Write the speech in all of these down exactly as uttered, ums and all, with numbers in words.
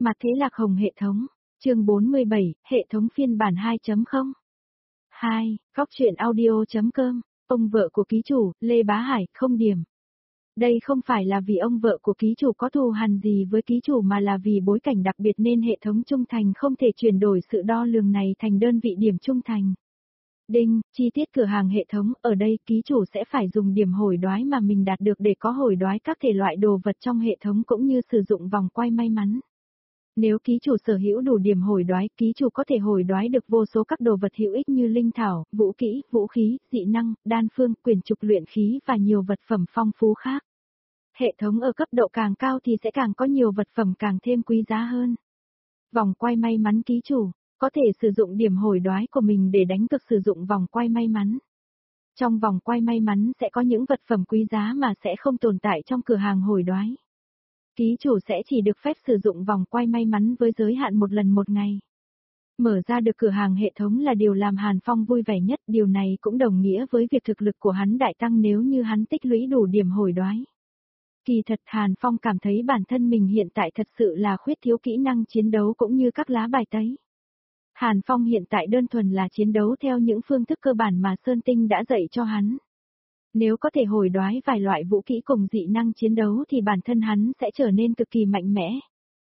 Mặt thế lạc hồng hệ thống, chương bốn mươi bảy, hệ thống phiên bản hai chấm không. hai, góc truyện audio.com, ông vợ của ký chủ, Lê Bá Hải, không điểm. Đây không phải là vì ông vợ của ký chủ có thù hằn gì với ký chủ mà là vì bối cảnh đặc biệt nên hệ thống trung thành không thể chuyển đổi sự đo lường này thành đơn vị điểm trung thành. Đinh, chi tiết cửa hàng hệ thống, ở đây ký chủ sẽ phải dùng điểm hồi đoái mà mình đạt được để có hồi đoái các thể loại đồ vật trong hệ thống cũng như sử dụng vòng quay may mắn. Nếu ký chủ sở hữu đủ điểm hồi đoái, ký chủ có thể hồi đoái được vô số các đồ vật hữu ích như linh thảo, vũ kỹ, vũ khí, dị năng, đan phương, quyền trục luyện khí và nhiều vật phẩm phong phú khác. Hệ thống ở cấp độ càng cao thì sẽ càng có nhiều vật phẩm càng thêm quý giá hơn. Vòng quay may mắn ký chủ có thể sử dụng điểm hồi đoái của mình để đánh cược sử dụng vòng quay may mắn. Trong vòng quay may mắn sẽ có những vật phẩm quý giá mà sẽ không tồn tại trong cửa hàng hồi đoái. Ký chủ sẽ chỉ được phép sử dụng vòng quay may mắn với giới hạn một lần một ngày. Mở ra được cửa hàng hệ thống là điều làm Hàn Phong vui vẻ nhất, điều này cũng đồng nghĩa với việc thực lực của hắn đại tăng nếu như hắn tích lũy đủ điểm hồi đoái. Kỳ thật Hàn Phong cảm thấy bản thân mình hiện tại thật sự là khuyết thiếu kỹ năng chiến đấu cũng như các lá bài tẩy. Hàn Phong hiện tại đơn thuần là chiến đấu theo những phương thức cơ bản mà Sơn Tinh đã dạy cho hắn. Nếu có thể hồi đoái vài loại vũ kỹ cùng dị năng chiến đấu thì bản thân hắn sẽ trở nên cực kỳ mạnh mẽ.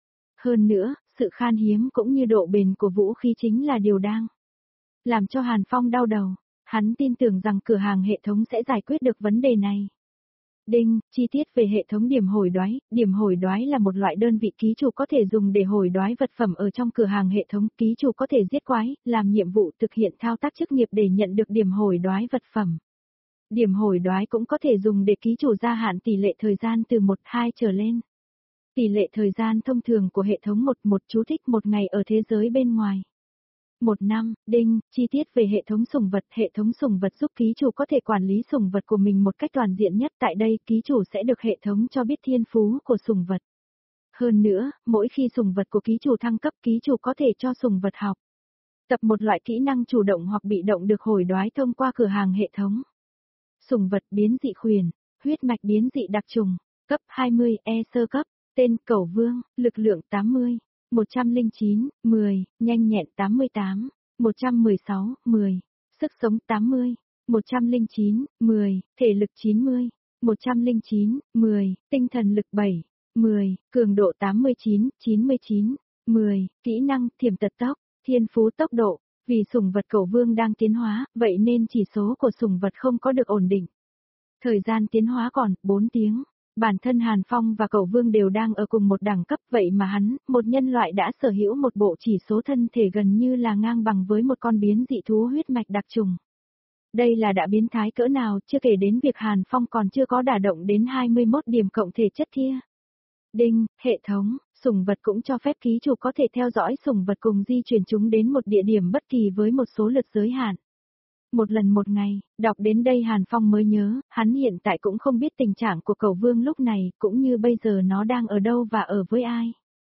Hơn nữa, sự khan hiếm cũng như độ bền của vũ khí chính là điều đang làm cho Hàn Phong đau đầu. Hắn tin tưởng rằng cửa hàng hệ thống sẽ giải quyết được vấn đề này. Đinh, chi tiết về hệ thống điểm hồi đoái. Điểm hồi đoái là một loại đơn vị ký chủ có thể dùng để hồi đoái vật phẩm ở trong cửa hàng hệ thống. Ký chủ có thể giết quái, làm nhiệm vụ, thực hiện thao tác chức nghiệp để nhận được điểm hồi đoái vật phẩm. Điểm hồi đoái cũng có thể dùng để ký chủ gia hạn tỷ lệ thời gian từ một, hai trở lên. Tỷ lệ thời gian thông thường của hệ thống một, một chú thích một ngày ở thế giới bên ngoài. Một năm, đinh, chi tiết về hệ thống sủng vật. Hệ thống sủng vật giúp ký chủ có thể quản lý sủng vật của mình một cách toàn diện nhất. Tại đây, ký chủ sẽ được hệ thống cho biết thiên phú của sủng vật. Hơn nữa, mỗi khi sủng vật của ký chủ thăng cấp, ký chủ có thể cho sủng vật học tập một loại kỹ năng chủ động hoặc bị động được hồi đoái thông qua cửa hàng hệ thống. Sủng vật biến dị khuyển, huyết mạch biến dị đặc trùng, cấp hai mươi, E sơ cấp, tên Cẩu Vương, lực lượng tám mươi, một trăm lẻ chín, mười, nhanh nhẹn tám mươi tám, một trăm mười sáu, mười, sức sống tám mươi, một trăm lẻ chín, mười, thể lực chín mươi, một trăm lẻ chín, mười, tinh thần lực bảy, mười, cường độ tám mươi chín, chín mươi chín, mười, kỹ năng thiểm tật tốc, thiên phú tốc độ. Vì sủng vật Cẩu Vương đang tiến hóa, vậy nên chỉ số của sủng vật không có được ổn định. Thời gian tiến hóa còn bốn tiếng. Bản thân Hàn Phong và Cẩu Vương đều đang ở cùng một đẳng cấp, vậy mà hắn, một nhân loại đã sở hữu một bộ chỉ số thân thể gần như là ngang bằng với một con biến dị thú huyết mạch đặc trùng. Đây là đã biến thái cỡ nào, chưa kể đến việc Hàn Phong còn chưa có đả động đến hai mươi mốt điểm cộng thể chất kia. Đinh, hệ thống, sủng vật cũng cho phép ký chủ có thể theo dõi sủng vật cùng di chuyển chúng đến một địa điểm bất kỳ với một số lượt giới hạn. Một lần một ngày, đọc đến đây Hàn Phong mới nhớ, hắn hiện tại cũng không biết tình trạng của Cẩu Vương lúc này, cũng như bây giờ nó đang ở đâu và ở với ai.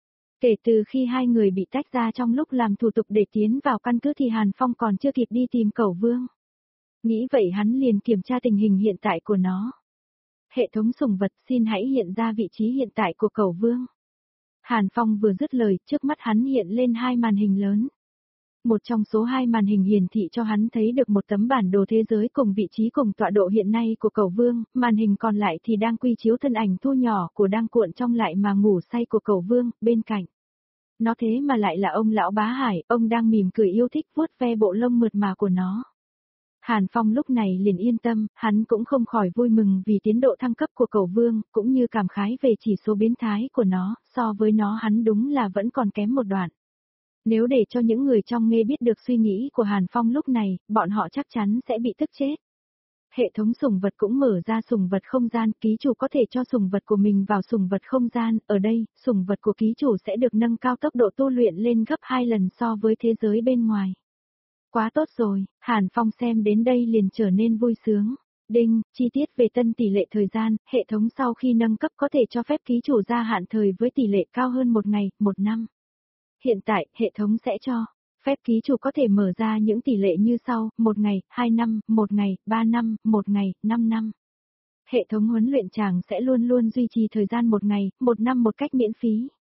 Kể từ khi hai người bị tách ra trong lúc làm thủ tục để tiến vào căn cứ thì Hàn Phong còn chưa kịp đi tìm Cẩu Vương. Nghĩ vậy hắn liền kiểm tra tình hình hiện tại của nó. Hệ thống sủng vật, xin hãy hiện ra vị trí hiện tại của Cẩu Vương. Hàn Phong vừa dứt lời, trước mắt hắn hiện lên hai màn hình lớn. Một trong số hai màn hình hiển thị cho hắn thấy được một tấm bản đồ thế giới cùng vị trí cùng tọa độ hiện nay của Cẩu Vương, màn hình còn lại thì đang quy chiếu thân ảnh thu nhỏ của đang cuộn trong lại mà ngủ say của Cẩu Vương, bên cạnh. Nó thế mà lại là ông lão Bá Hải, ông đang mỉm cười yêu thích vuốt ve bộ lông mượt mà của nó. Hàn Phong lúc này liền yên tâm, hắn cũng không khỏi vui mừng vì tiến độ thăng cấp của Cẩu Vương, cũng như cảm khái về chỉ số biến thái của nó, so với nó hắn đúng là vẫn còn kém một đoạn. Nếu để cho những người trong nghe biết được suy nghĩ của Hàn Phong lúc này, bọn họ chắc chắn sẽ bị tức chết. Hệ thống sủng vật cũng mở ra sủng vật không gian, ký chủ có thể cho sủng vật của mình vào sủng vật không gian, ở đây, sủng vật của ký chủ sẽ được nâng cao tốc độ tu luyện lên gấp hai lần so với thế giới bên ngoài. Quá tốt rồi, Hàn Phong xem đến đây liền trở nên vui sướng. Đinh, chi tiết về tân tỷ lệ thời gian, hệ thống sau khi nâng cấp có thể cho phép ký chủ gia hạn thời với tỷ lệ cao hơn một ngày, một năm. Hiện tại, hệ thống sẽ cho phép ký chủ có thể mở ra những tỷ lệ như sau, một ngày, hai năm, một ngày, ba năm, một ngày, năm năm. Hệ thống huấn luyện chàng sẽ luôn luôn duy trì thời gian một ngày, một năm một cách miễn phí.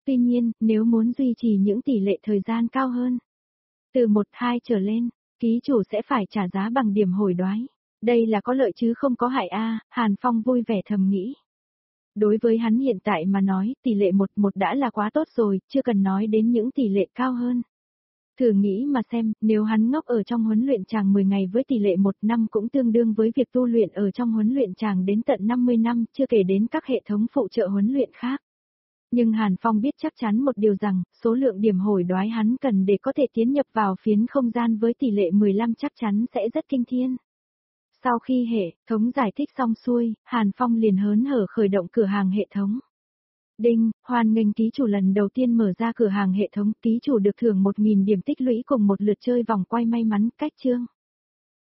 Tuy nhiên, nếu muốn duy trì những tỷ lệ thời gian cao hơn, từ một hai trở lên, ký chủ sẽ phải trả giá bằng điểm hồi đoái. Đây là có lợi chứ không có hại a, Hàn Phong vui vẻ thầm nghĩ. Đối với hắn hiện tại mà nói, tỷ lệ một một đã là quá tốt rồi, chưa cần nói đến những tỷ lệ cao hơn. Thử nghĩ mà xem, nếu hắn ngốc ở trong huấn luyện tràng mười ngày với tỷ lệ một năm cũng tương đương với việc tu luyện ở trong huấn luyện tràng đến tận năm mươi năm, chưa kể đến các hệ thống phụ trợ huấn luyện khác. Nhưng Hàn Phong biết chắc chắn một điều rằng, số lượng điểm hồi đoái hắn cần để có thể tiến nhập vào phiến không gian với tỷ lệ mười lăm chắc chắn sẽ rất kinh thiên. Sau khi hệ thống giải thích xong xuôi, Hàn Phong liền hớn hở khởi động cửa hàng hệ thống. Đinh, hoan nghênh ký chủ lần đầu tiên mở ra cửa hàng hệ thống, ký chủ được thưởng một nghìn điểm tích lũy cùng một lượt chơi vòng quay may mắn, cách chương.